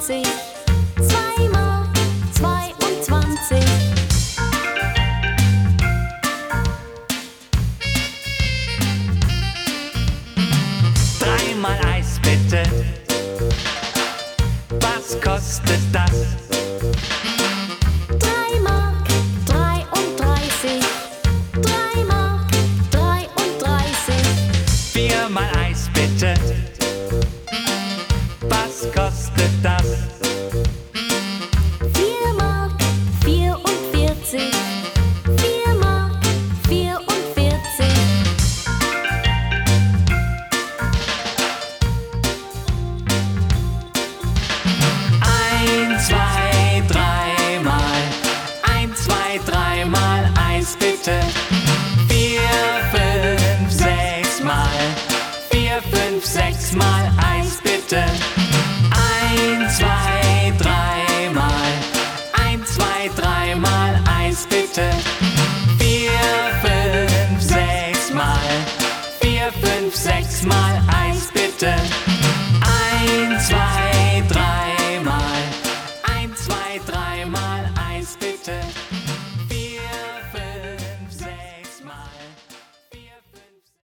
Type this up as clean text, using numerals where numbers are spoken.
22. 2 Mark 22. Dreimal Eis bitte. Was kostet das? 3 Mark 33. 3 Mark 33. Viermal Eis bitte. Was kostet das? 4 Mark 44. 4 Mark 44. Ein, zwei, dreimal. Ein, zwei, dreimal Eis bitte. 4, 5, 6 Mal. 4, 5, 6 Mal Eis bitte. Ein, zwei, dreimal. Ein, zwei, dreimal Eis bitte. 4, 5, 6 Mal. 4, 5, 6 Mal Eis bitte. Ein, zwei,